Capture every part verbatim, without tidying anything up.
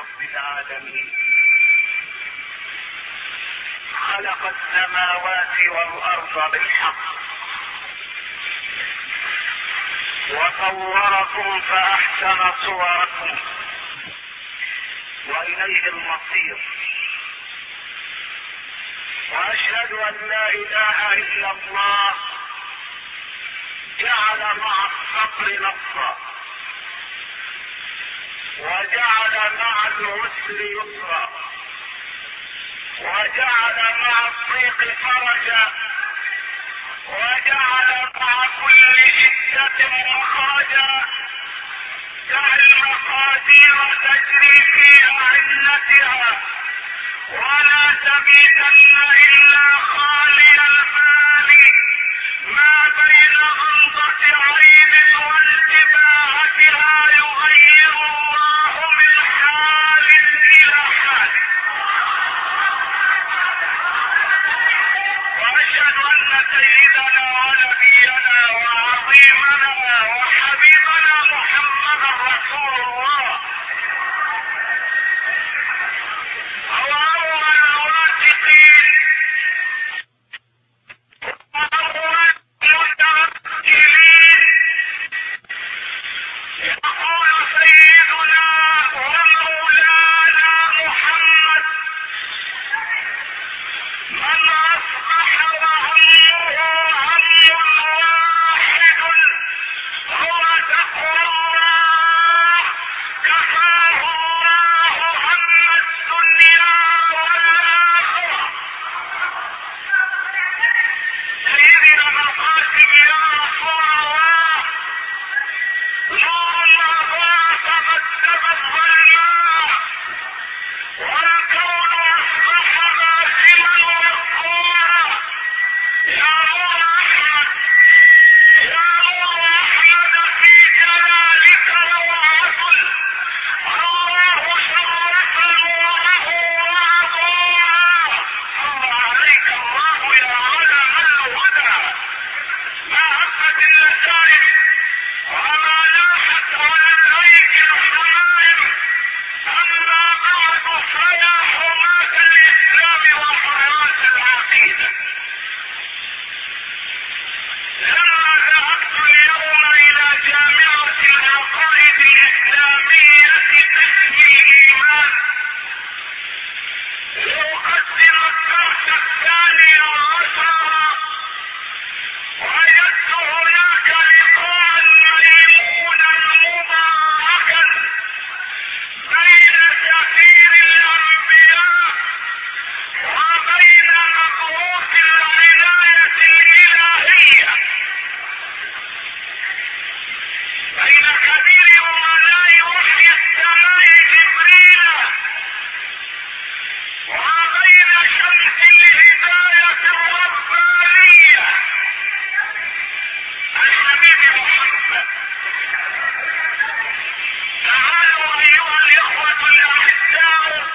رب العالمين. خلق السماوات والأرض بالحق وصوركم فأحسن صوركم وإليه المصير. وأشهد أن لا إله إلا الله جعل مع الصبر نصرا وجعل مع العسر يسرا وجعل مع الضيق فرجا وجعل مع كل شدة مخرجا. دع المقادير تجري في أعنتها ولا تبيتن إلا خالي البال ما بين غمضة عين وانتباهتها يغير الله من حال إلى حال. وأشهد أن سيدنا ونبينا وعظيمنا وحبيبنا محمدا رسول الله هو أول الواثقين وأول المتوكلين. يقول سيدنا ومولانا محمد: من أصبح وهمه هم واحد هو تقوى الله كفاه الله هم الدنيا والآخرة. سيدنا القاسم يا رسول الله، نور أضاء فمدد الظلماء والكون أصبح غاسما وقورا. يا نور أحمد، يا نور أحمد في جلالك روعة، الله شرف نوره وأضاء. صلى عليك الله يا علم الهدى، ما هبت النسائم وما لاحت على الأيك الحمائم. أما بعد فيا حماة الإسلام وحراس العقيدة، لما ذهبت اليوم إلى جامعة العقائد الإسلامية قسم الإيمان لأقدم الدرس الثاني عشر، وجدت هناك لقاء ميمونا مباركا بين سفير الأنبياء وبين مبعوث العناية الإلهية، بين كبير أمناء وحي السماء جبريل وبين شمس الهداية الربانية الحبيب محمد. تعالوا أيها الإخوة الأعزاء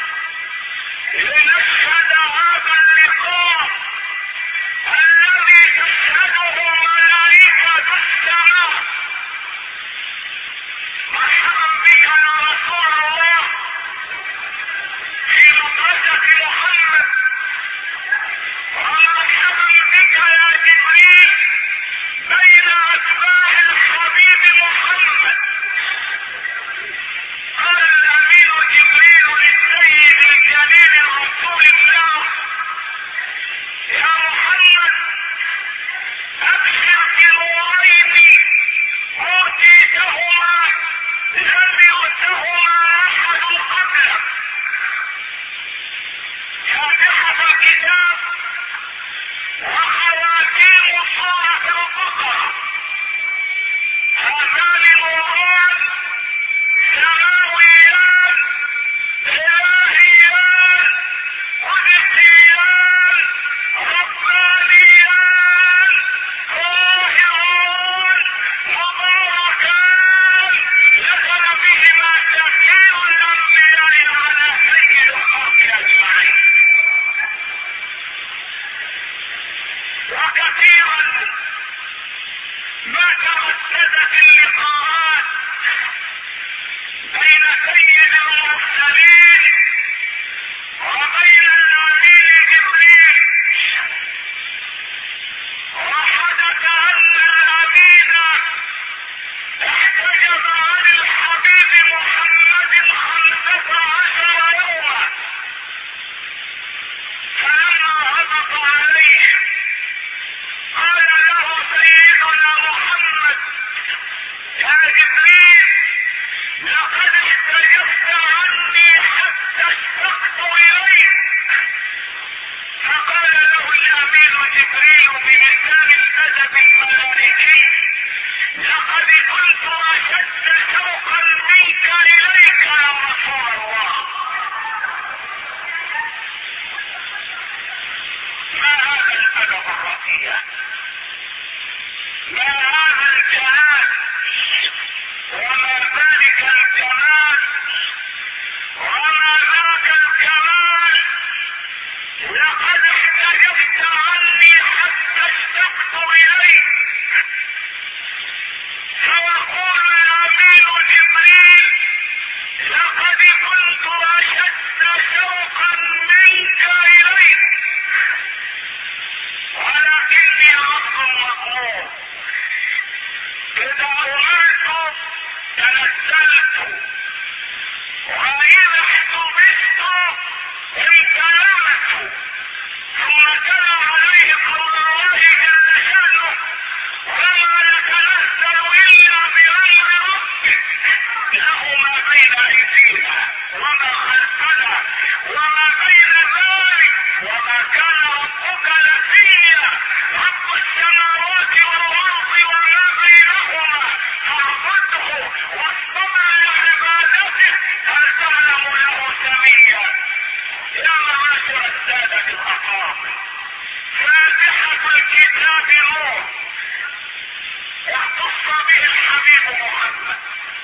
لنشهد هذا اللقاء الذي تشهده ملائكة السماء. مرحبا بك يا رسول الله في مدرسة محمد، ومرحبا بك يا جبريل بين أتباع الحبيب محمد. قال الأمين جبريل للسيد الجليل رسول الله: يا محمد، أبشر بنورين أوتيتهما لم يؤتهما أحد قبلك، فاتحة الكتاب وخواتيم سورة البقرة. هذان نوران سماويان إلهيان قدسيان ربانيان طاهران مباركان نزل بهما تأثير الأنبياء على سيد الخلق أجمعين. وكثيرا ما ترددت اللقاءات بين سيد المرسلين جبريل لقد كنت اشد شوقا منك الي، ولكني عبد مظلوم، اذا امرت تنزلت، واذا احتبست امتنعت. ثم تلا عليه قول الله جل شانه: وما نتنزل الا بامر ربك له ما بين ايدينا وما خلفنا وما بين ذلك وما كان ربك نسيا. رب السماوات والارض وما بينهما فاعبده واصطبر لعبادته هل تعلم له سميا. يا معاشر السادة الأفاضل، فاتحة الكتاب نور واختص به الحبيب محمد.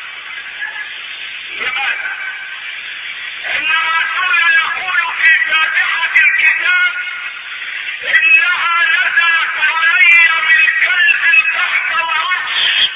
لماذا؟ إن الرسول يقول في فاتحة الكتاب: إنها نزلت علي من كنز تحت العرش،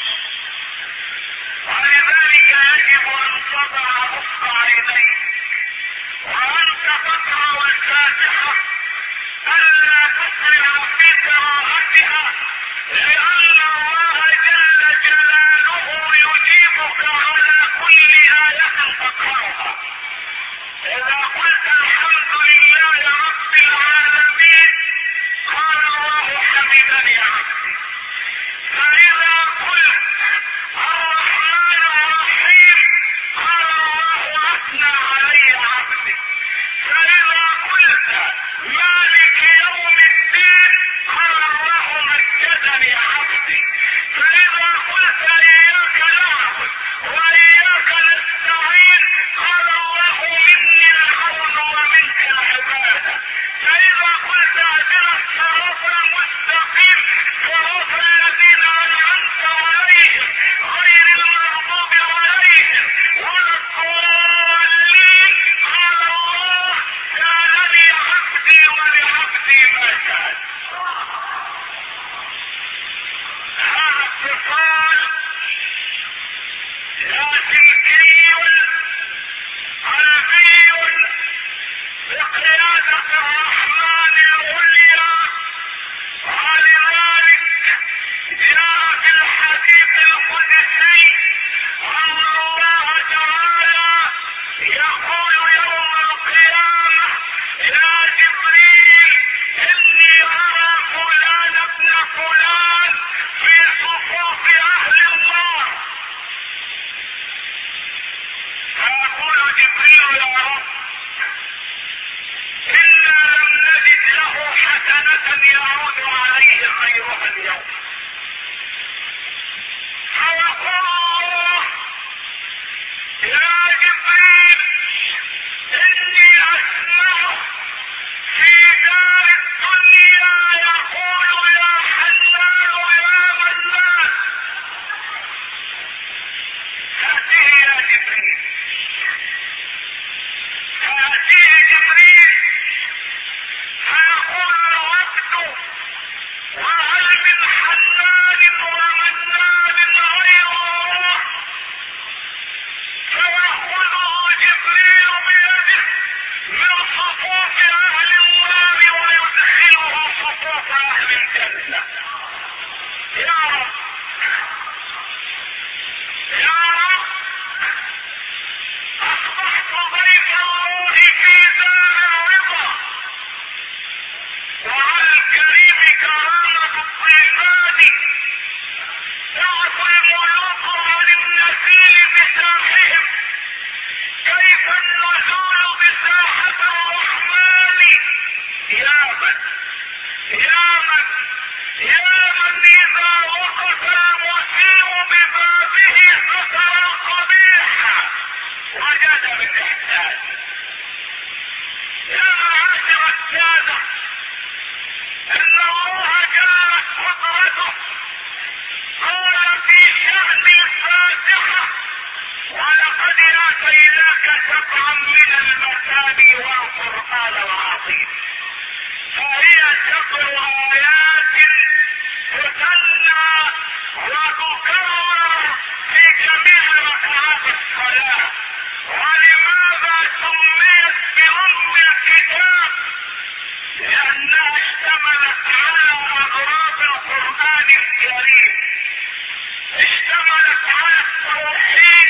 ولذلك يجب أن تضع نصب عينيك وأنت تقرأ الفاتحة ألا تسرع في قراءتها، لأن الله جل جلاله يجيبك على كل آية تقرأها. إذا قلت الحمد لله رب العالمين قال الله حمدني عبدي، فإذا قلت الرحمن الرحيم قال الله أثنى علي عبدي، فإذا قلت مالك يوم الدين قال الله مجدني عبدي، فإذا قلت إياك نعبد وإياك نستعين قال الله مني العون ومنك العبادة، فإذا قلت اهدنا الصراط المستقيم صراط الذين أنعمت عليهم غير المغضوب عليهم ولا الضالين قال الله سألني عبدي ولعبدي ما سأل. هذا اتصال لاسلكي قلبي بقيادة الرحمن العليا، ولذلك جاء في الحديث القدسي أن الله تعالى يقول يوم القيامة: يا جبريل إني أرى فلان ابن فلان في صفوف أهل النار. فيقول جبريل: يا رب إنا لم نجد له حسنة يعود عليه خيرها اليوم. فيقول الله: يا جبريل إني أسمع في دار الدنيا يقول يا حنان يا منان. هذه يا جبريل، فيأتيه جبريل فيقول العبد: وهل من حنان ومنان غير الله؟ فيأخذه جبريل بيده من صفوف أهل النار ويدخله صفوف أهل الجنة. يا رب يا رب، أصبحت ضيف الله في دار الرضا، وعلى الكريم كرامة الضيفان. يعفو الملوك عن النزيل بساحهم، كيف النزول بساحة الرحمن؟ يا من يا من يا من إذا وقف المسيء ببابه ستر القبيح وجد بالإحسان. يا معاشر السادة، إن الله جلت قدرته قال في شأن الفاتحة: ولقد آتيناك سبعا من المثاني والقرآن العظيم. فهي سبع آيات تثنى وتكرر في جميع ركعات الصلاة. ولماذا سميت بأم الكتاب؟ لأنها اشتملت على أغراض القرآن الكريم، اشتملت على التوحيد.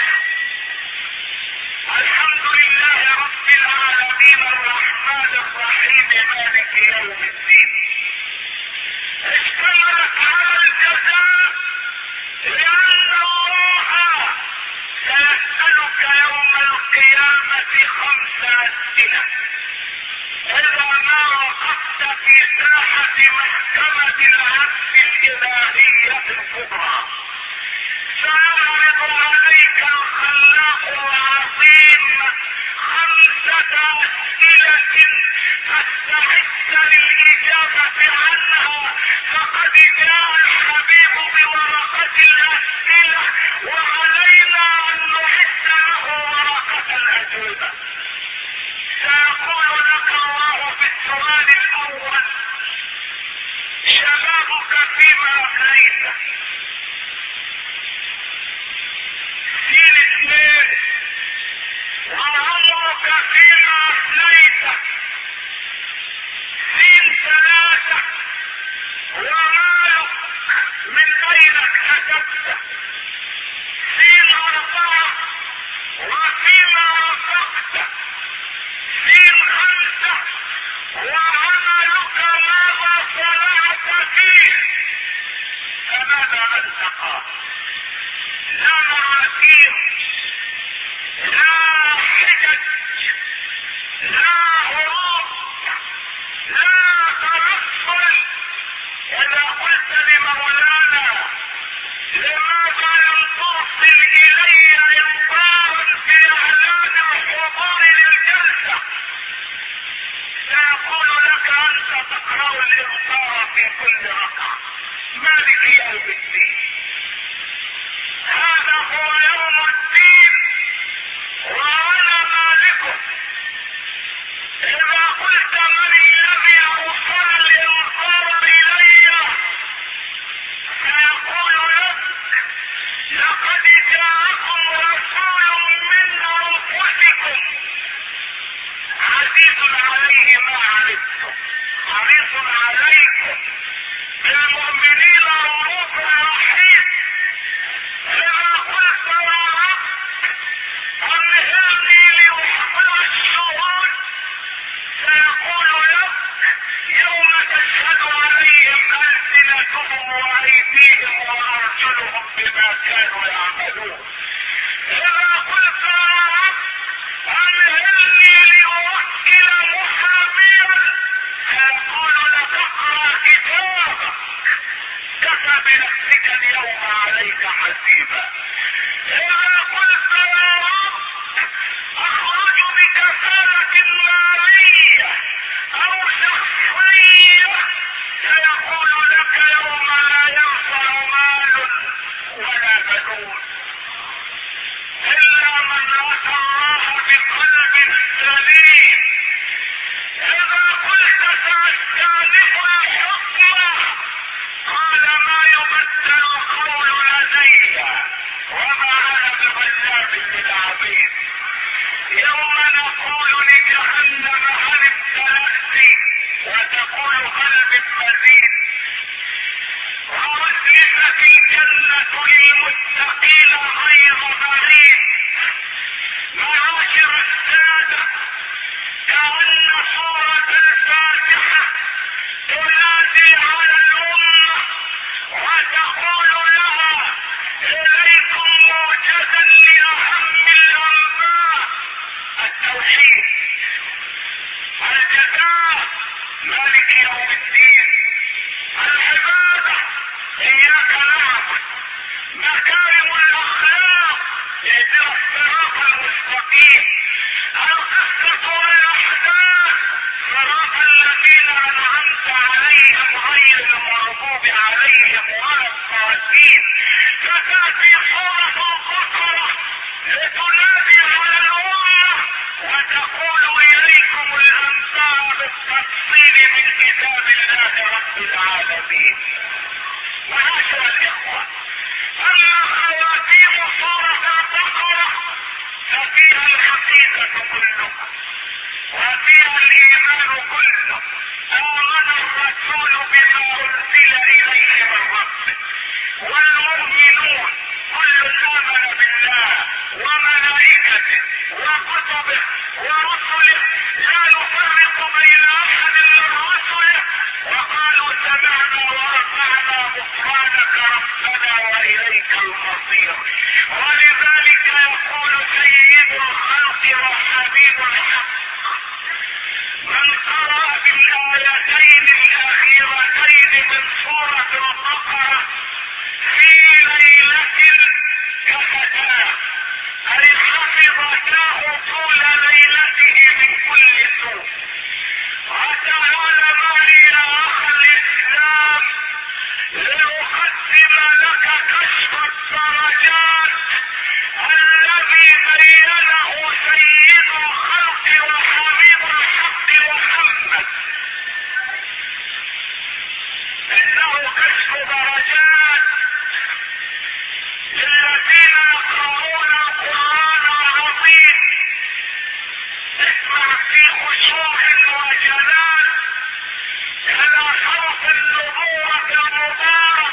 الحمد لله رب العالمين الرحمن الرحيم مالك يوم الدين. اشتملت على الجزاء، لأن الله سيسألك يوم القيامة خمس أسئلة. إذا ما وقفت في ساحة محكمة العدل الإلهية الكبرى سيعرض عليك الخلاق العظيم خمسة أسئلة فاستعد للإجابة عنها، فقد جاء الحبيب بورقة الأسئلة وعلينا أن نعد له ورقة الأجوبة. سيقول لك الله في السؤال الأول: شبابك فيما أفنيت؟ سين اثنين: وعمرك فيما أفنيت؟ سين ثلاثة: ومالك من أين اكتسبت؟ سين أربعة: وفيما أنفقت؟ سين خمسة: وعملك ماذا صنعت فيه؟ فماذا أنت قال؟ لا مواسير، لا حجج، لا هروب، لا تنصل. إذا قلت لمولانا: لماذا لم توصل إلي إنذارا في إعلان الحضور للجلسة؟ سيقول لك: أنت تقرأ الإنذار في كل ركعة. مالك يوم الدين، هذا هو يوم الدين وأنا مالكه. إذا قلت: من الذي أوصل الإنذار إلي؟ سيقول لك: لقد جاءكم رسول من أنفسكم عزيز عليه ما عنتم حريص عليكم بالمؤمنين رؤوف رحيم. إذا قلت: يا رب أمهلني لأحضر الشهود، سيقول لك: يوم تشهد عليهم ألسنتهم وأيديهم وأرجلهم بما كانوا يعملون. إذا قلت: يا رب أمهلني لأوكل محاميا، سيقول لك: اقرأ كتابك، كفى بنفسك اليوم عليك حسيبا. إذا قلت: يا رب أخرج بكفالة نارية أو شخصية، سيقول لك: يوم لا ينفع مال ولا بنون إلا من أتى الله بقلب سليم. إذا قلت: سأستأنف الحكم، قال: ما يبدل القول لدي وما أنا بغلاب للعبيد. يوم نقول لجهنم: هل امتلأت؟ وتقول: هل من مزيد. وأزلفت الجنة للمتقين غير بعيد. معاشر السادة، كأن سورة الفاتحة تنادي على الأمة وتقول لها: إليكم موجزا لأهم الأنباء التوحيد، الجزاء مالك يوم الدين، العبادة إياك نعبد، مكارم الأخلاق اهدنا الصراط المستقيم، القصة والأحداث صراط الذين أنعمت عليهم غير المغضوب عليهم ولا الضالين. فتأتي سورة البقرة لتنادي على الأمة وتقول: إليكم الأنباء بالتفصيل من كتاب الله رب العالمين. معاشر الإخوة، اما خواتيم سورة البقرة ففيها الحقيقة كلها وفيها الايمان كله. امن الرسول بما انزل اليه من ربه والمؤمنون كل امن بالله وملائكته وكتبه ورسله لا نفرق بين احد من رسله وقالوا سمعنا واطعنا غفرانك ربنا واليك المصير. ولذلك يقول سيد الخلق وحبيب الحق من قرأ بالايتين الاخيرتين من سورة البقرة في ليلة كفتاه اي حفظتاه طول ليلته من كل سوء. وتعال معي يا اخ الاسلام لأقدم لك كشف الدرجات الذي بينه سيد الخلق وحبيب الحق محمد. انه كشف درجات للذين يقرؤون القرآن العظيم. اسمع في خشوع وجلال الى صوت النبوة المبارك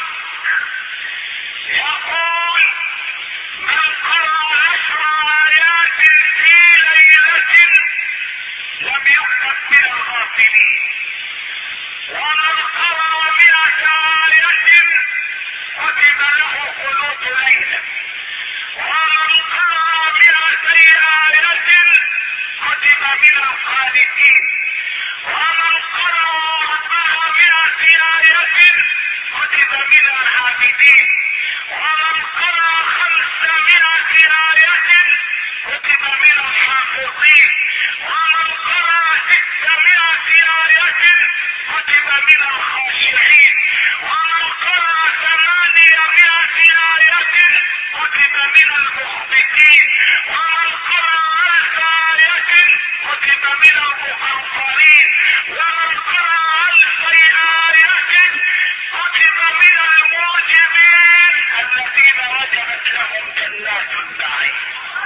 يقول من قرأ عشر آيات في ليلة لم يكتب من الغافلين ومن قرأ مئة آية كتب له خلود ليلة ومن قرأ مئتي آية كتب من الخالدين ومن قرأ أربعمائة آية كتب من العابدين ومن قرأ خمسمائة آية كتب من الحافظين ومن قرأ ستمائة آية كتب من الخاشعين ومن قرأ ثمانمائة آية كتب من المخبتين ومن قرأ ألف آية كتب من المقنطرين ومن قرأ ألفي آية كتب من الموجبين الذين وجبت لهم جنات النعيم.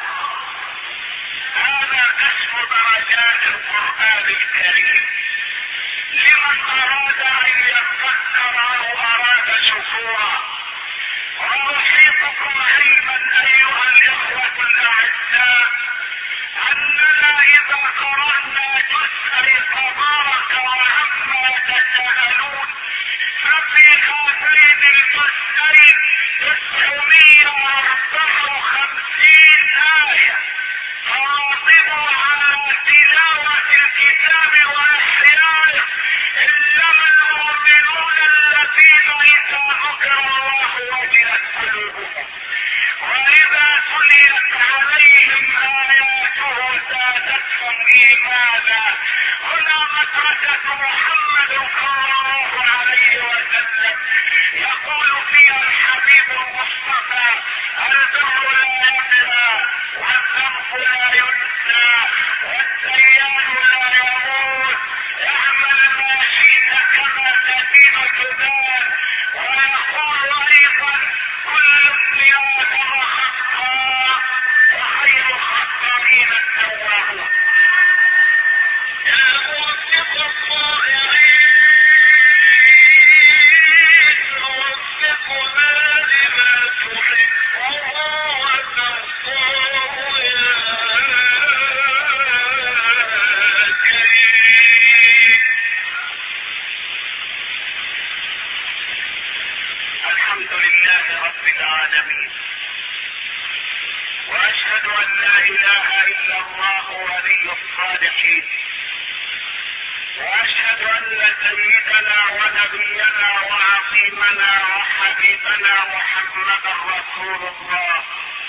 هذا كشف درجات القرآن الكريم لمن اراد ان يذكر او اراد شكورا. واحيطكم علما ايها الاخوة الاعزاء اننا اذا قرأنا جزء تبارك وعما تساءلون ففي هذين الجزئين تسعمائة واربعة وخمسين آية. فواظبوا على تلاوة الكتاب واحيائه انما المؤمنون الذين اذا ذكر الله وجلت قلوبهم واذا تليت عليهم اياته زادتهم ايمانا. هنا مدرسة محمد صلى الله عليه وسلم يقول فيها الحبيب المصطفى البر لا يبلى والذنب لا ينسى والديان لا يموت اعمل ما شئت كما تدين تدان. ويقول ايضا كل ابن ادم خطاء وخير الخطائين التوابون. يا موفق الطائعين وفقنا لما تحبه وترضاه يا كريم. الحمد لله رب العالمين واشهد ان لا اله الا الله ولي الصالحين واشهد ان سيدنا ونبينا وعظيمنا وحبيبنا محمدا رسول الله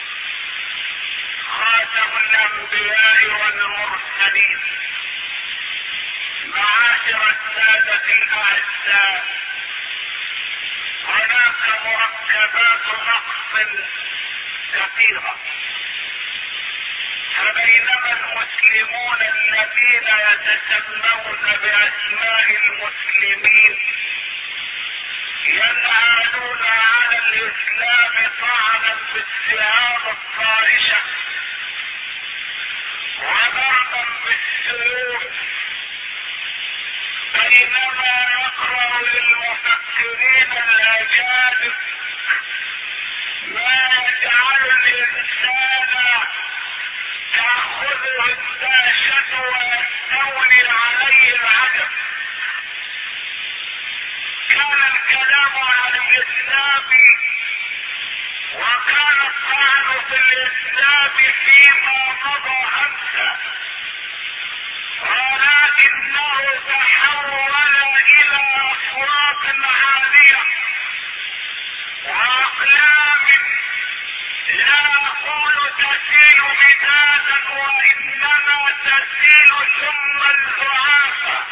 خاتم الانبياء والمرسلين. معاشر السادة الاعزاء هناك مركبات نقص كثيرة فبينما المسلمون الذين يتسمون باسماء المسلمين ينهالون على الاسلام طعنا بالسهام الطائشة وضربا بالسيوف، بينما يقرأ للمفكرين الاجانب ما يجعل الانسان تأخذه الدهشة ويستولي عليه العجب. كان الكلام عن الاسلام وكان الطعن في الاسلام فيما مضى امسا، ولكنه تحول الى اصوات عالية واقلام لا اقول تسيل مدادا وانما تسيل ثم الزعافة.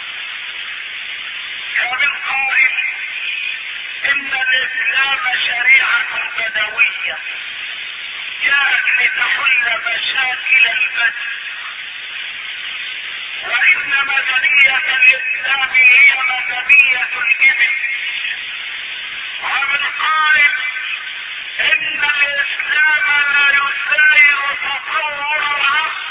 فمن قائل ان الاسلام شريعة بدوية جاءت لتحل مشاكل البدو، وان مدنية الاسلام هي مدنية الابل. ومن قائل ان الاسلام لا يساير تطور العصر.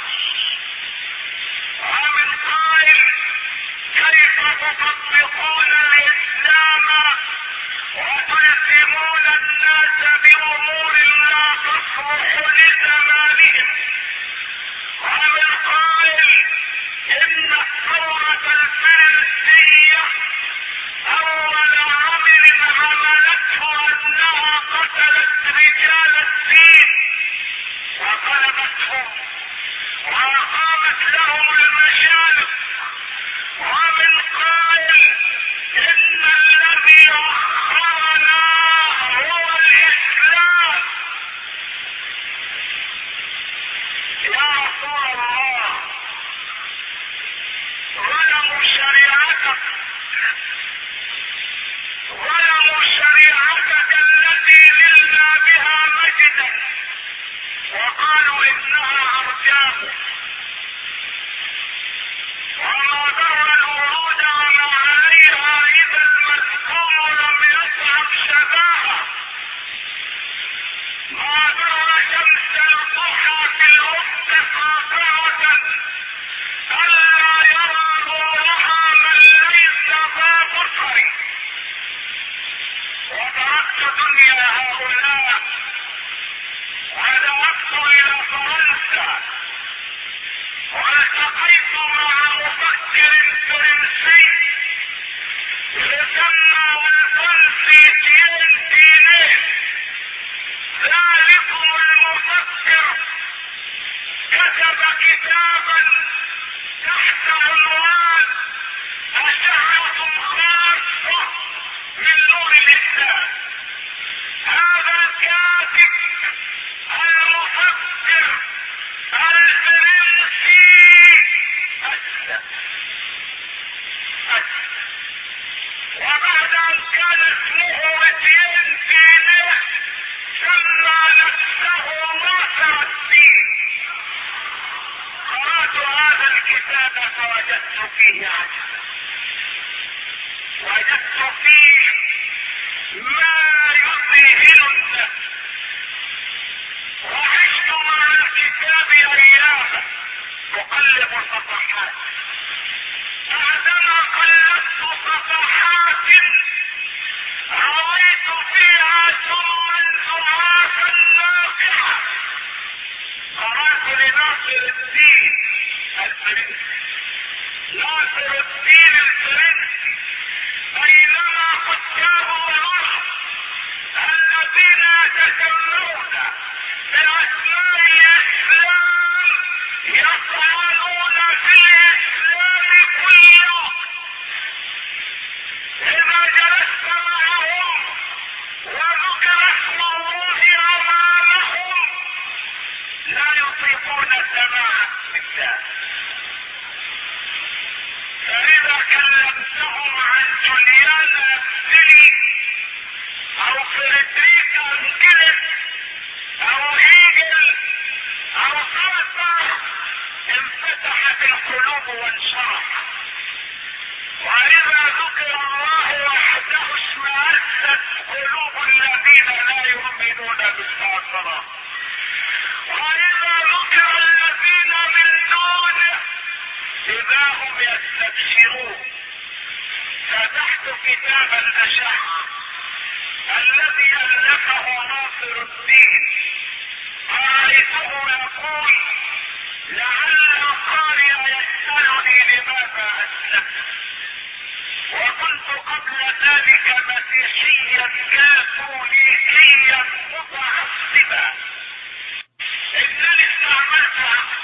ومن قائل كيف تطبقون الاسلام وتلزمون الناس بامور لا تصلح لزمانهم. ومن قائل ان الثورة الفرنسية اول عمل عملته انها قتلت رجال الدين وقلبتهم واقامت لهم المشارق. ومن قائل ان الذي اخرنا هو الاسلام. يا رسول الله، ظلموا شريعتك ظلموا شريعتك التي نلنا بها مجدا وقالوا انها ارجاء، وما ضر الورود وما عليها اذا المذكور لم يصعب شباها. ما ضر شمس الضحى في الافق قاطعة الا يرى نورها من ليس ذا بصر. وتركت دنيا هؤلاء وذهبت الى فرنسا والتقيت مع مفكر فرنسي يسمى الفرنسي تيان تينيه. ذلكم المفكر كتب كتابا تحت عنوان أشعة خاصة من نور الإسلام. هذا الكاتب المفكر الفرنسي أسلم أسلم وبعد أن كان اسمه تيان تينيه سمى نفسه ناصر الدين. قرأت هذا الكتاب فوجدت فيه عجبا، وجدت فيه ما يذهل النفس. وعشت مع الكتاب اياما اقلب صفحات، بعدما قلبت صفحات رويت فيها سما زعافا ناقعة. قرأت لناصر الدين الفرنسي ناصر الدين الفرنسي بينما قتاب العرب الذين يتسمون بأسماء الإسلام يطعنون في الإسلام كل وقت. إذا جلست معهم وذكر اسم الله أمامهم لا يطيقون سماع الكتاب. فإذا كلمتهم عن جوليان أبسلي أو فريدريك أنجلس أو هيجل أو سارتر انفتحت القلوب وانشرحت. وإذا ذكر الله وحده اشمأزت قلوب الذين لا يؤمنون بالآخرة، وإذا ذكر الذين من دونه إذا هم يستبشرون. فتحت كتاب الأشعة الذي ألفه ناصر الدين، رأيته يقول: لعل القارئ يسألني لماذا أسلمت، وكنت قبل ذلك مسيحيا كاثوليكيا متعصبا. إنني استعملت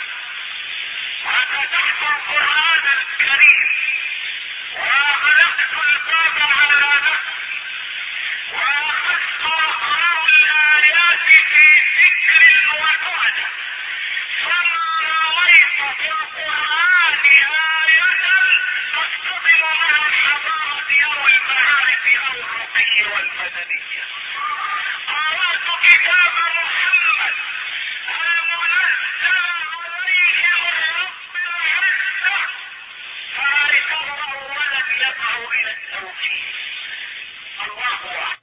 وفتحت القرآن الكريم وأغلقت الباب على نفسي وأخذت أقرأ الآيات في فكر وقعدة، ثم رويت في القرآن آية تصطدم مع الحضارة أو المعارف أو الرقي والمدنية. قرأت كتاب محمد المنزل عليه من رب العزة، فرأيته أولا يدعو إلى التوحيد، الله أعلم.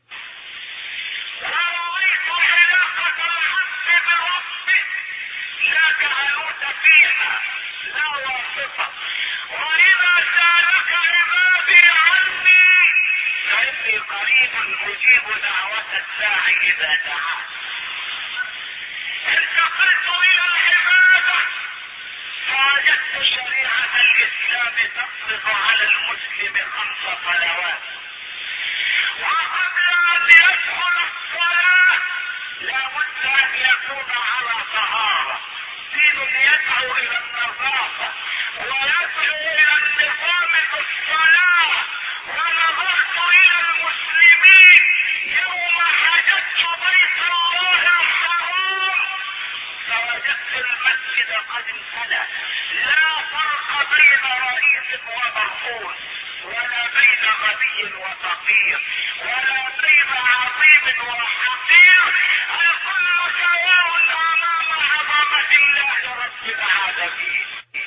ورأيت علاقة العبد بربه لا كهنوت فيها، لا واسطة. وإذا سألك عبادي عني فإني قريب أجيب دعوة الداعي إذا دعان. انتقلت إلى العبادة فوجدت شريعة الإسلام تفرض على المسلم خمس صلوات، وقبل أن يدخل الصلاة لا بد أن يكون على طهارة. دين يدعو إلى النظافة ويدعو إلى النظام في الصلاة. ونظرت إلى المسلمين يوم حججت بيت الله الحرام فوجدت المسجد قد امتلأ، لا فرق بين رئيس ومرؤوس، ولا بين غبي وفقير، ولا بين عظيم وحقير، الكل سواء امام عظمة الله رب العالمين.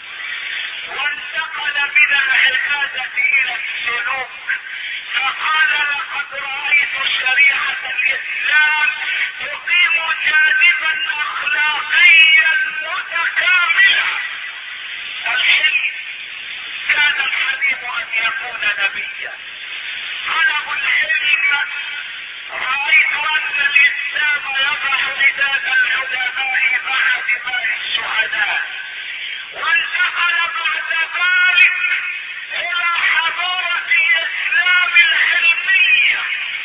وانتقل من العبادة الى السلوك فقال: لقد رأيت شريعة الإسلام تقيم جانبا أخلاقيا متكاملا. الحلم، كان الحليم أن يكون نبيا. طلب الحلم، رأيت أن الإسلام يضع رداء العلماء مع دماء الشهداء. وانتقل بعد ذلك إلى حضارة الإسلام الحلمية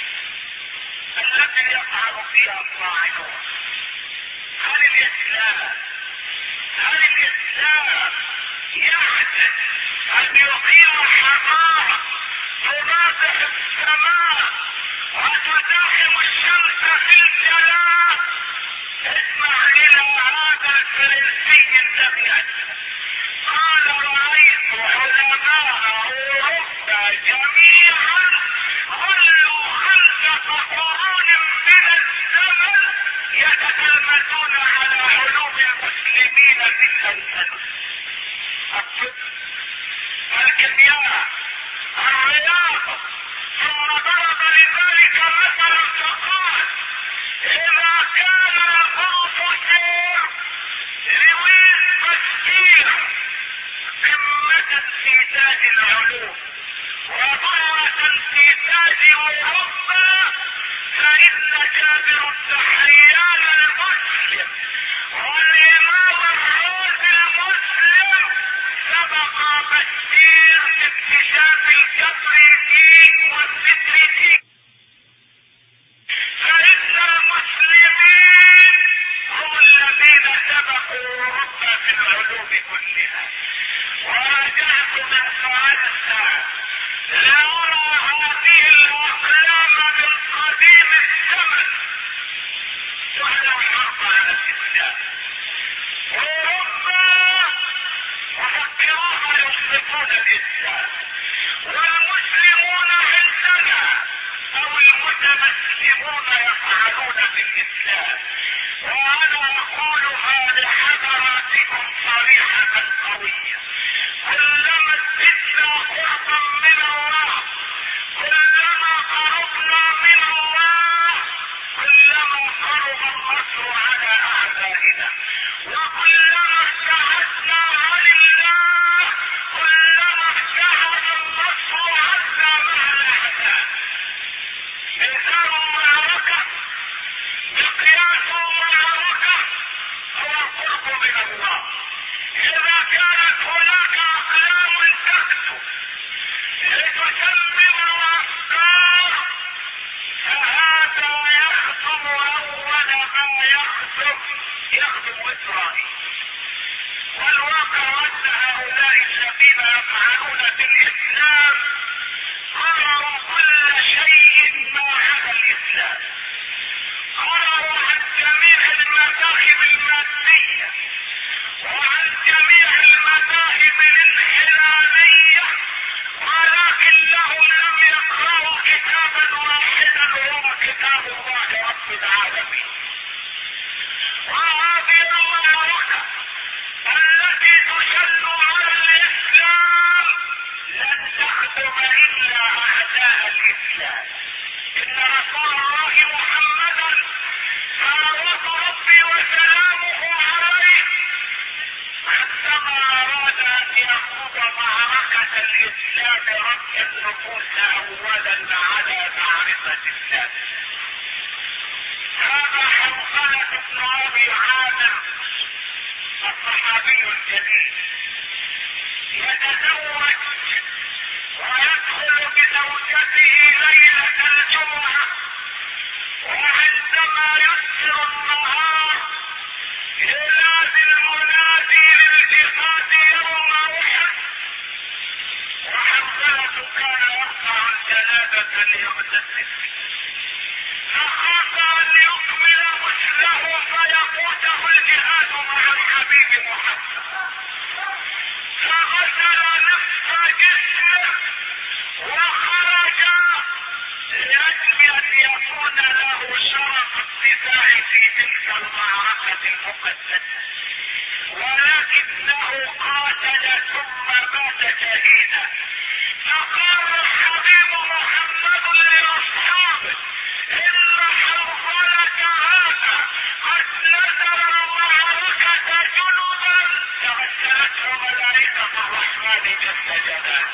التي يفعل فيها الصاعدون. هل الإسلام هل الإسلام يحدث أن يقيم حضارة تناطح السماء وتزاحم الشمس في الجلاء؟ اسمع إلى هذا الفرنسي الذي قال: رأيت علماء أوروبا جميعا ظلوا خمسة قرون من الزمن يتتلمذون على علوم المسلمين في الأندلس، الطب، الكيمياء، الرياضة. ثم ضرب لذلك مثلا فقال: إذا كان البروفيسور لويس باستير قمة في تاج العلوم وضرة في تاج أوروبا، فإن جابر الدحيان المسلم والإمام الرازي المسلم سبق باستير باكتشاف الكبريتيك والستريتيك. فإن المسلمين هم الذين سبقوا أوروبا في العلوم كلها. ورجعت من فرنسا لأرى هذه الأقلام من قديم الزمن تعلن حرب على الإسلام. أوروبا مفكروها يصرفون الإسلام، والمسلمون عندنا أو المتمسلمون يفعلون بالإسلام. وأنا أقولها لحضراتكم صريحة قوية: كلما ازددنا قربا من التكاتف لتسمم الافكار، فهذا يخدم اول ما يخدم يخدم اسرائيل. والواقع ان هؤلاء الذين يفعلون في الاسلام قرروا كل شيء ما عدا الاسلام، قرروا عن جميع المذاهب المادية وعن جميع المذاهب الانحلالية، ولكنهم لم يقرأوا كتابا واحدا هو كتاب الله رب العالمين. وهذه المعركة التي تشن على الإسلام لن تخدم إلا أعداء الإسلام. إن رسول الله محمدا صلوات ربي وسلامه عليه عندما أراد أن يخوض معركة الإسلام رد النفوس أولا على معرفة الله. هذا حنظلة بن أبي عامر الصحابي الجليل يتزوج ويدخل بزوجته ليلة الجمعة، وعندما يسر النهار ينادي المنادي للجهاد يوم أحد، وحنظلة كان يرفع الجنازة ليغتسل، فخاف أن يكمل غسله فيفوته الجهاد مع الحبيب محمد، فغسل نصف جسمه وخرج لأجل أن يكون له شرف الدفاع في تلك المعركة المقدسة، ولكنه قاتل ثم مات شهيدا. فقال الحبيب محمد لأصحابه إن حنظلة هذا قد نزل المعركة جنبا تغسلته ملائكة الرحمن جل جلاله.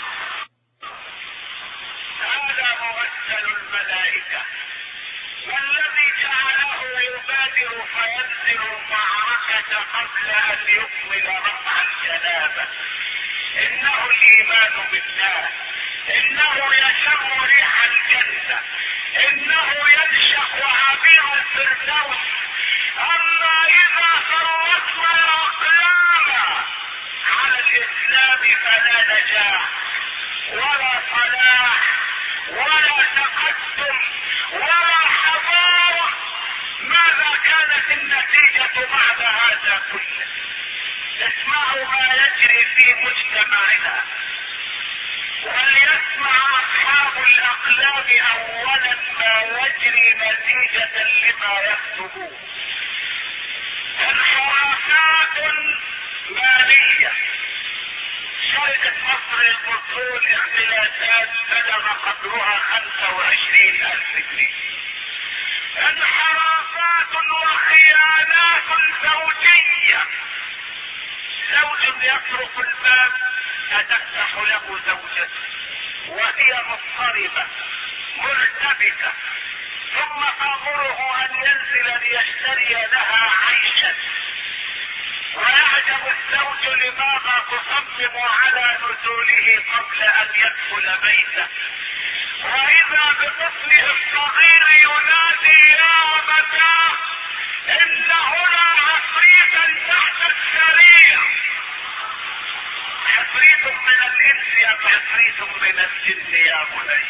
هذا مغسل الملائكة، والذي جعله يبادر فينزل المعركة قبل أن يكمل رفع الجنابة إنه الإيمان بالله، إنه يشم ريح الجنة، إنه ينشق عبير الفردوس. أما إذا فرطنا الأقلام على الإسلام فلا نجاح ولا صلاح ولا تقدم ولا حضارة. ماذا كانت النتيجة بعد هذا كله؟ اسمعوا ما يجري في مجتمعنا، وليسمع أصحاب الأقلام أولا ما يجري نتيجة لما يكتبون. انحرافات مالية، شركة مصر للبترول اختلاسات بلغ قدرها خمسة وعشرين ألف جنيه. انحرافات وخيانات زوجية، زوج يطرق الباب فتفتح له زوجته وهي مضطربة مرتبكة، ثم تأمره أن ينزل ليشتري لها عيشا، ويعجب الزوج لماذا تصمم على نزوله قبل أن يدخل بيته، وإذا بطفله الصغير ينادي يا أبتاه إن هنا عفريتا تحت السرير. عفريت من الإنس أم عفريت من الجن يا بني؟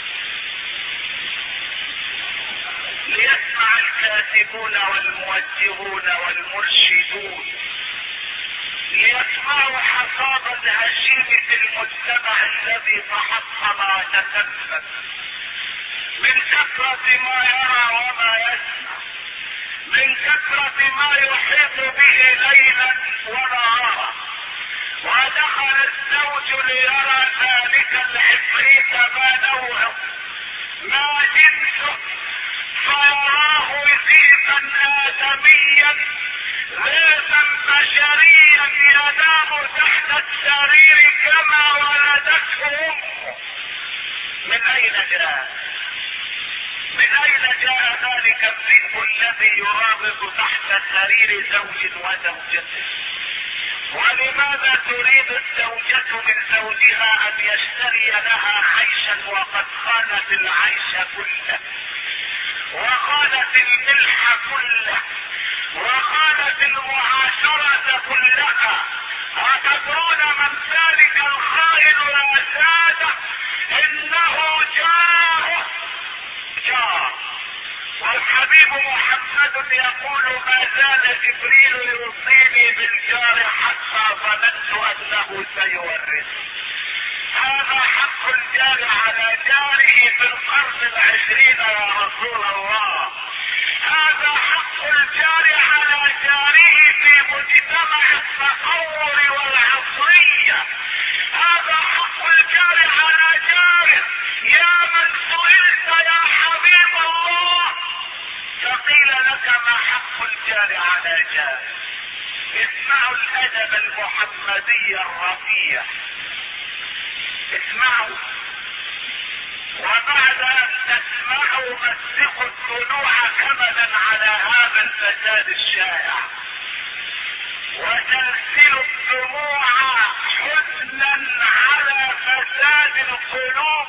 ليسمع الكاتبون والموجهون والمرشدون، ليسمعوا حصاد الهشيم في المجتمع الذي تحطم وتسبب من كثرة ما يرى وما يسمع، من كثرة ما يحيط به ليلا ونهارا. ودخل الزوج ليرى ذلك العفريت ما نوعه ما جنسه، فيراه ذئبا آدميا ذئبا بشريا ينام تحت السرير كما ولدته أمه. من أين جاء؟ من أين جاء ذلك الذئب الذي يرابط تحت سرير زوج وزوجته؟ ولماذا تريد الزوجة من زوجها ان يشتري لها عيشا وقد خانت العيش كله وخانت الملح كله وخانت المعاشرة كلها؟ أتدرون من ذلك الخائن يا سادة؟ إنه جار جار. والحبيب محمد يقول ما زال جبريل يوصيني بالجار حتى ظننت أنه سيورث. هذا حق الجار على جاره في القرن العشرين يا رسول الله. هذا حق الجار على جاره في مجتمع التطور والعصرية. هذا حق الجار على جاره. يا من سئلت يا حبيب الله فقيل لك ما حق الجار على جاره. اسمعوا الادب المحمدي الرفيع، اسمعوا، وبعد ان تسمعوا مسكوا الضلوع كمدا على هذا الفساد الشائع وترسلوا الدموع حزنا على فساد القلوب.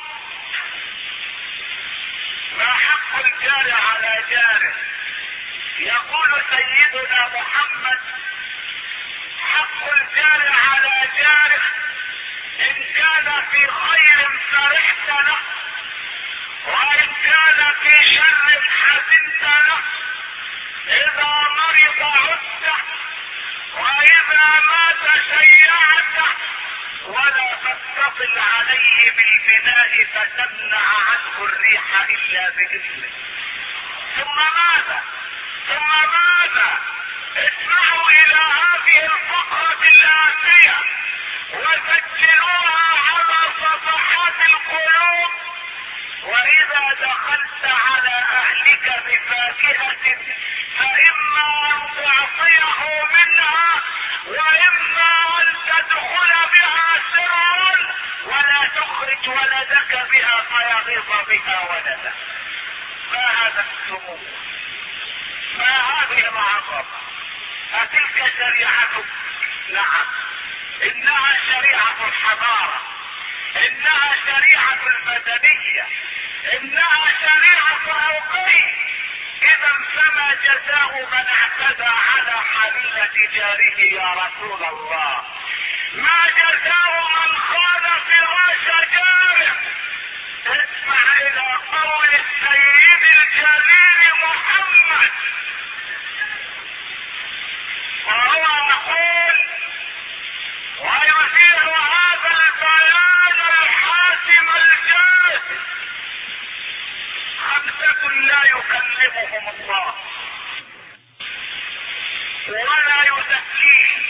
ما حق الجار على جاره؟ يقول سيدنا محمد حق الجار على جاره ان كان في خير فرحت له وان كان في شر حزنت له. اذا مرض عدته واذا مات شيعته ولا تتصل عليه بالبناء فتمنع عنه الريح الا باذنه. ثم ماذا ثم ماذا اسمعوا الى هذه الفقرة الآتية وسجلوها على صفحات القلوب. واذا دخلت على اهلك بفاكهة فاما ان تعطيه منها واما ان تدخل بها سرا ولا تخرج ولدك بها فيغيظ بها ولدك. ما هذا السمو؟ ما هذه العظمة؟ أتلك شريعتك؟ نعم، انها شريعة الحضارة، انها شريعة المدنية، انها شريعة الرقي. اذا فما جزاء من اعتدى على حليلة جاره يا رسول الله؟ ما جزاء من خان فراش جاره؟ اسمع الى قول السيد الجليل محمد وهو يقول ويثير هذا البيان الحاسم الجاد: خمسة لا يكلمهم الله ولا يزكيهم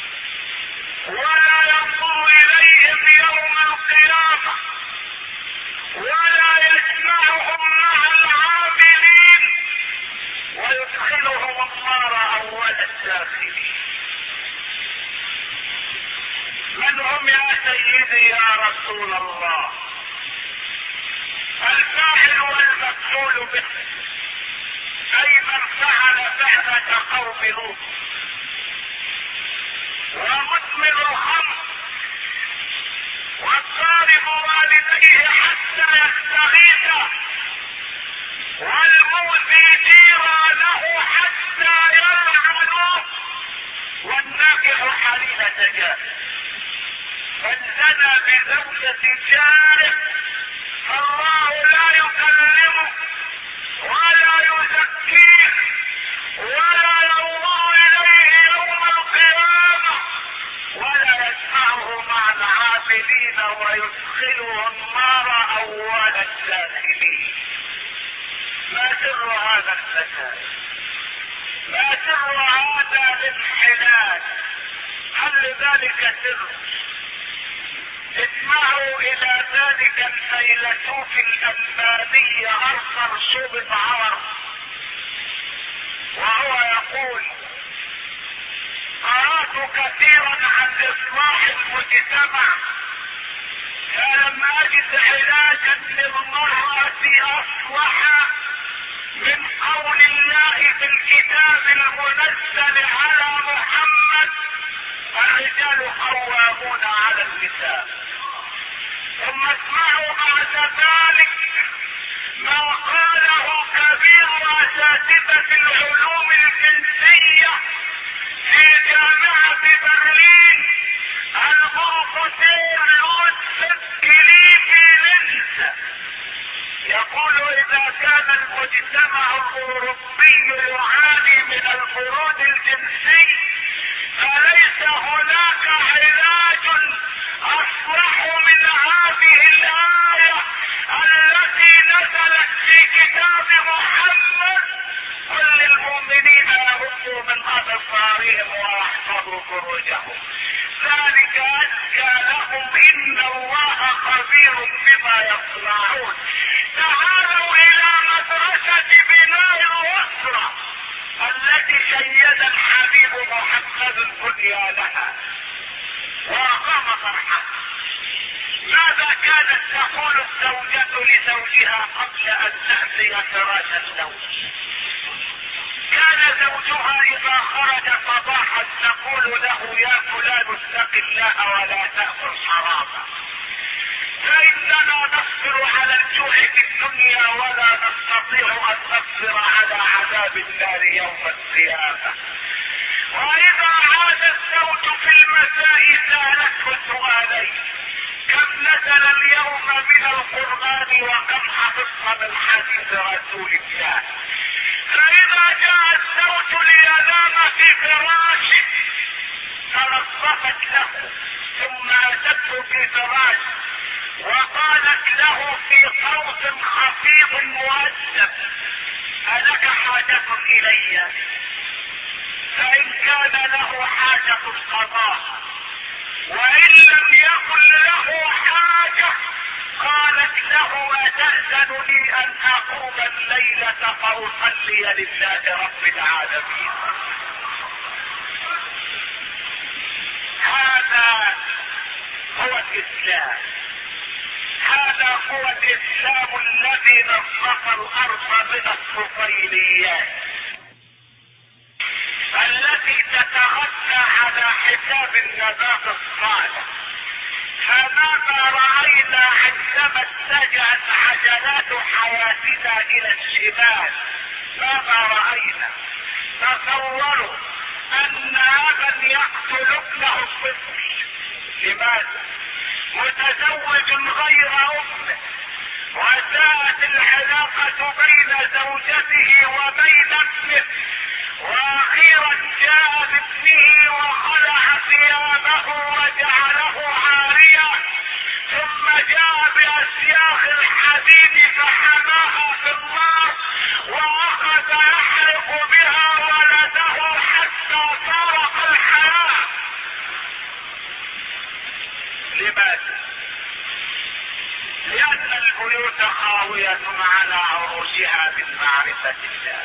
ولا ينظر اليهم يوم القيامة ولا يجمعهم مع العاملين ويدخلهم النار اول الداخلين. من هم يا سيدي يا رسول الله؟ الفاعل والمفعول به، اي من فعل فعلة قوم لوط ومدمن الخمر والضارب والديه حتى يستغيث والمؤذي جيرانه حتى يلعنه والناكح حليلة جاره. من زنى بزوجة جاره فالله لا يكلمه ولا يزكيه ولا ينظر اليه يوم القيامة ولا يجمعه مع العاملين ويدخله النار اول الداخلين. ما سر هذا الفساد؟ ما سر هذا الانحلال؟ هل لذلك سر؟ اسمعوا الى ذلك الفيلسوف الالماني ارثر شوبنهاور وهو يقول: قرأت كثيرا عن اصلاح المجتمع فلم اجد علاجا للمرأة اصلح من قول الله في الكتاب المنزل على محمد الرجال قوامون على النساء. ثم اسمعوا بعد ذلك ما قاله كبير اساتذة العلوم الجنسية في جامعة برلين البروفيسور لوتس كليفيلنز. يقول اذا كان المجتمع الاوروبي يعاني من البرود الجنسي فليس هناك علاج اصلح من هذه الايه التي نزلت في كتاب محمد: قل للمؤمنين يغضوا من ابصارهم ويحفظوا فروجهم ذلك ازكى لهم ان الله خبير بما يصنعون. تعالوا الى مدرسة بناء الاسرة التي شيد الحبيب محمد بنيانها واقام فرحها. ماذا كانت تقول الزوجة لزوجها قبل ان تأتي فراش الزوج؟ كان زوجها اذا خرج صباحا تقول له: يا فلان اتق الله ولا تأكل حراما، فإننا نصبر على الجوع في الدنيا ولا نستطيع أن نصبر على عذاب النار يوم القيامة. وإذا عاد الزوج في المساء سألته سؤالين: كم نزل اليوم من القرآن وكم حفظت من حديث رسول الله؟ فإذا جاء الزوج لينام في فراشه تنظفت له ثم أتته في فراشه وقالت له في صوت خفيض مؤدب: ألك حاجة إلي؟ فإن كان له حاجة قضاها، وإن لم يكن له حاجة قالت له: أتأذن لي أن أقوم الليلة فأصلي لله رب العالمين. هذا هو الإسلام، هذا هو الإسلام الذي نظف الأرض من الطفيليات التي تتغذى على حساب النبات الصالح. فماذا رأينا عندما اتجهت عجلات حياتنا إلى الشمال؟ ماذا رأينا؟ تصوروا أن أبا يقتل ابنه الطفل. لماذا؟ متزوج غير امه، وساءت العلاقة بين زوجته وبين ابنه، واخيرا جاء بابنه وخلع ثيابه وجعله عاريا، ثم جاء باسياخ الحديد فحماها في النار واخذ يحرق بها ولده حتى فارق الحياة. لماذا؟ لأن البيوت خاوية على عروشها من معرفة الله.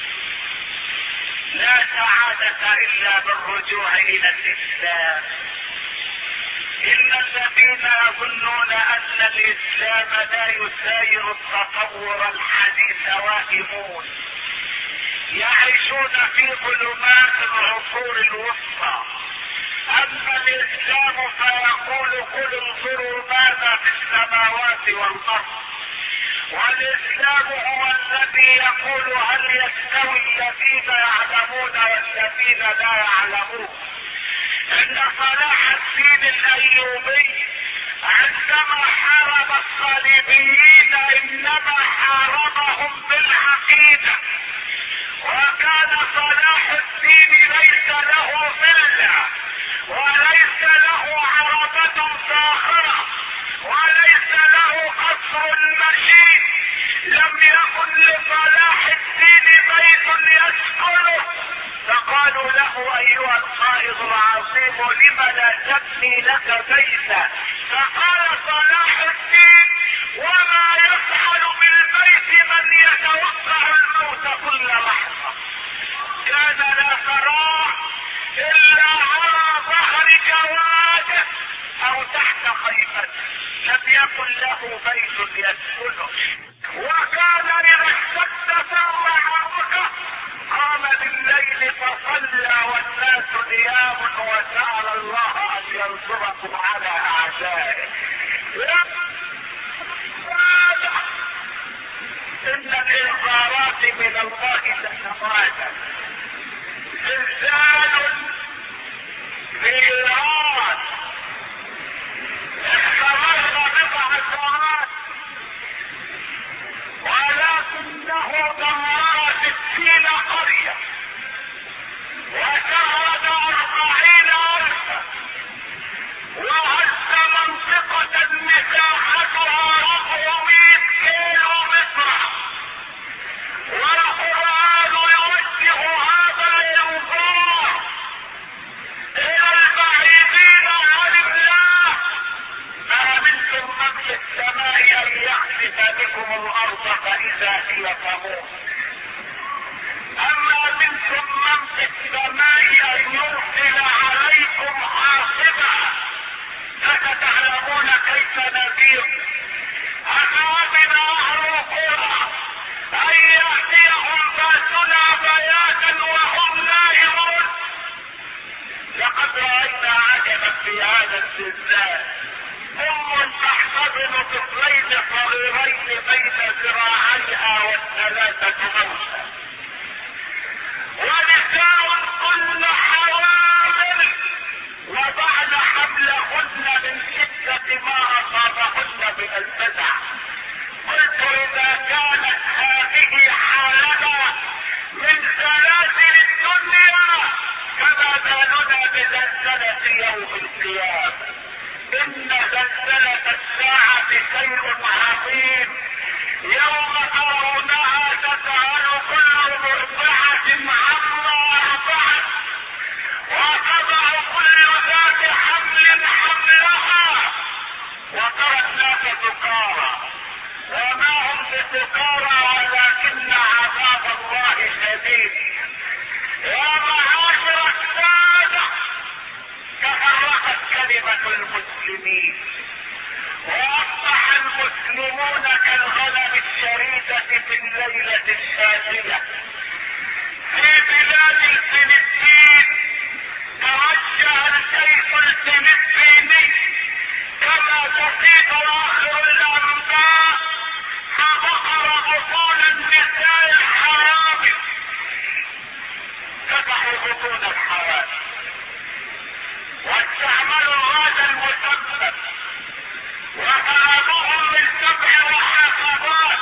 لا سعادة إلا بالرجوع إلى الإسلام. إن الذين يظنون أن الإسلام لا يساير التطور الحديث واهمون، يعيشون في ظلمات العصور الوسطى. أما الإسلام فيقول: قل انظروا ماذا في السماوات والأرض. والإسلام هو الذي يقول: هل يستوي الذين يعلمون والذين لا يعلمون. إن صلاح الدين الأيوبي عندما حارب الصليبيين إنما حاربهم بالعقيدة، وكان صلاح الدين ليس له ملة وليس له عربة فاخرة وليس له قصر مشيد. لم يكن لصلاح الدين بيت يسكنه، فقالوا له: ايها القائد العظيم لم لا تبني لك بيتا؟ فقال صلاح الدين: وما يفعل بالبيت من يتوقع الموت كل لحظة. كان لا تراه الا على ظهر جواده او تحت خيمته، لم يكن له بيت يسكنه. وكان اذا اشتد ثور عرقه قام بالليل الليل فصلى والناس نيام وسأل الله ان ينصركم على اعدائه. ان الانذارات من الله تتواتر. زلزال في ايران استمر بضع ساعات ولكنه دمر ستين قرية وشهد أربعين ألفا وهز منطقة مساحتها أربعمائة كيلو متر. والقرآن يوجه هذا الإنذار إلى البعيدين عن الله. ما منكم من في السماء أن يخسف بكم الأرض فإذا هي تمور. أما منكم من في السماء أن يرسل عليكم حاصبا فستعلمون كيف نذير. أفأمن أهل القرى أن يأتيهم بأسنا بياتا وهم نائمون. لقد رأينا عجبا في هذا الزلزال. أم تحتضن طفلين صغيرين بين ذراعيها والثلاثة موتى، ونساء كن حوامل وضعن حملهن من شدة ما أصابهن من الفزع. قلت إذا كانت هذه حالنا من زلازل الدنيا فما بالنا بزلزلة يوم القيامة. إن زلزلة الساعة شيء عظيم. يوم ترونها تذهل كل مرضعة عما أرضعت وتضع كل ذات حمل حملها وترى الناس سكارى وما هم بسكارى ولكن عذاب الله شديد. يا معاشر السادة، تفرقت كلمة المسلمين واصبح المسلمون كالغنم الشريدة في الليلة الشاتية. في بلاد الفلبين توجه الجيش الفلبيني كما تفيد اخر الانباء فبقر بطون النساء الحرامي. فتحوا بطون الحرامي واستعملوا هذا المسبب وطلبوهم من سبع محافظات.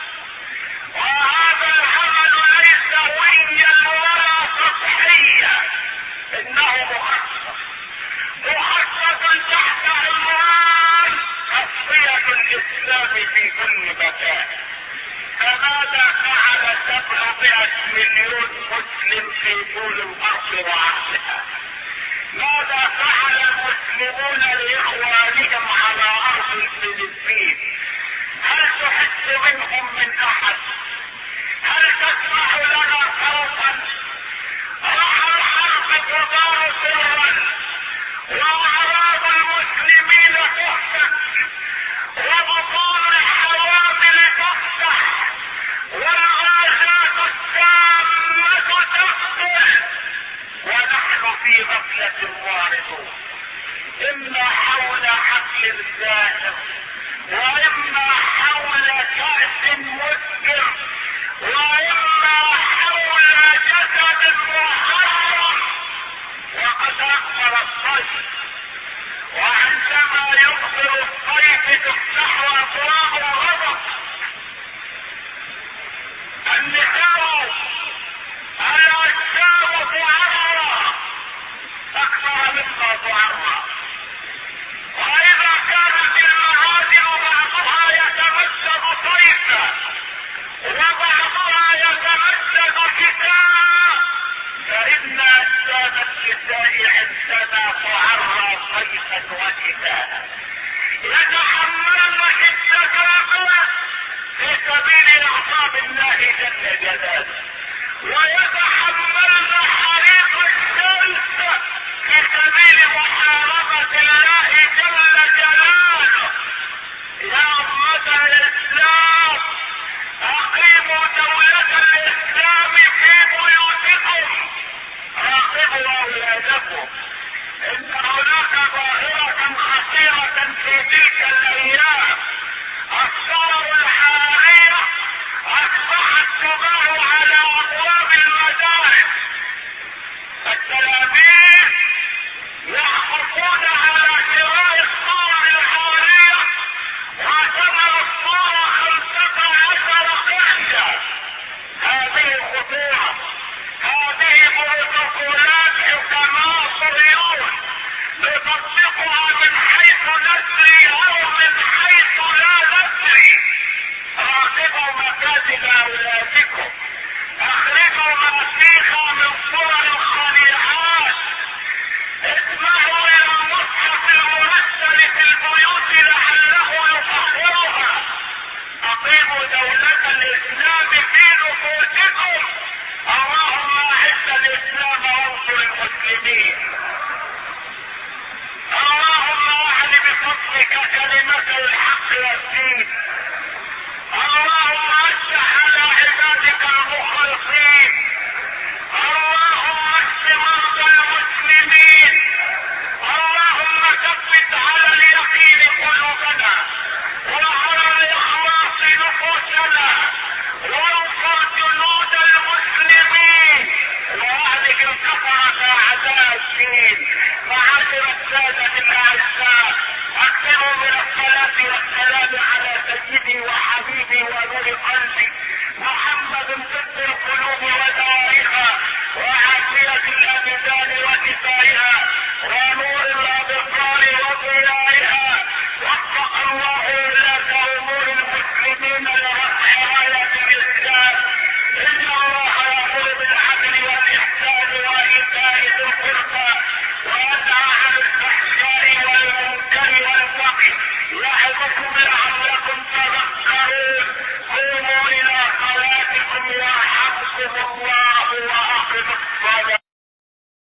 وهذا العمل ليس هويا ولا سطحيا، انه مخصص مخصص تحت عنوان تصفية الاسلام في كل مكان. فماذا فعل سبعمائة مليون مسلم في طول الارض وعرضها؟ ماذا فعل المسلمون لاخوانهم على ارض الفلبين؟ هل تحس منهم من احد؟ هل تسمع لنا صوتا؟ راح الحرب تدار سرا واعراض المسلمين تهتك وبطون الحوامل تفتح والغازات التامة تقتل ونحن في غفلة واردون. اما حول حفل زاهر واما حول كأس مسكر واما حول جسد محرم. وقد اكبر الصيف، وعندما يكبر الصيف تفتح ابواب الغضب. النساء الاجسام تعرى اكثر مما تعرى. واذا كانت المعادن بعضها يتمسد صيفا وبعضها يتمسد شتاء فان اجسام النساء عندنا تعرى صيفا وشتاء. يتحملن شدة البرد في سبيل اعصاب الله جل جلاله، ويتحملن حريق الشمس في سبيل محاربة الله جل جلاله. يا أمة الإسلام، أقيموا دولة الإسلام في بيوتكم بفضلك كلمة الحق والدين. اللهم افتح على عبادك المخلصين. اللهم اشف مرضى المسلمين. اللهم ثبت على اليقين قلوبنا وعلى الاخلاص نفوسنا وانصر جنود المسلمين واهلك الكفرة اعداء الدين. معاشر السادة الاعزاء، اكثروا من الصلاة والسلام على سيدي وحبيبي ونور قلبي محمد طب القلوب ودوائها وعافية الابدان وشفائها ونور الابصار وضيائها. وفق الله ولاة امور المسلمين لرفع راية الاسلام. ان الله يامر بالعدل والاحسان وايتاء ذي القربى وينهى عن الفحشاء والمنكر والبغي يعظكم لعلكم تذكرون. قوموا الى صلاتكم يرحمكم الله واقم الصلاة.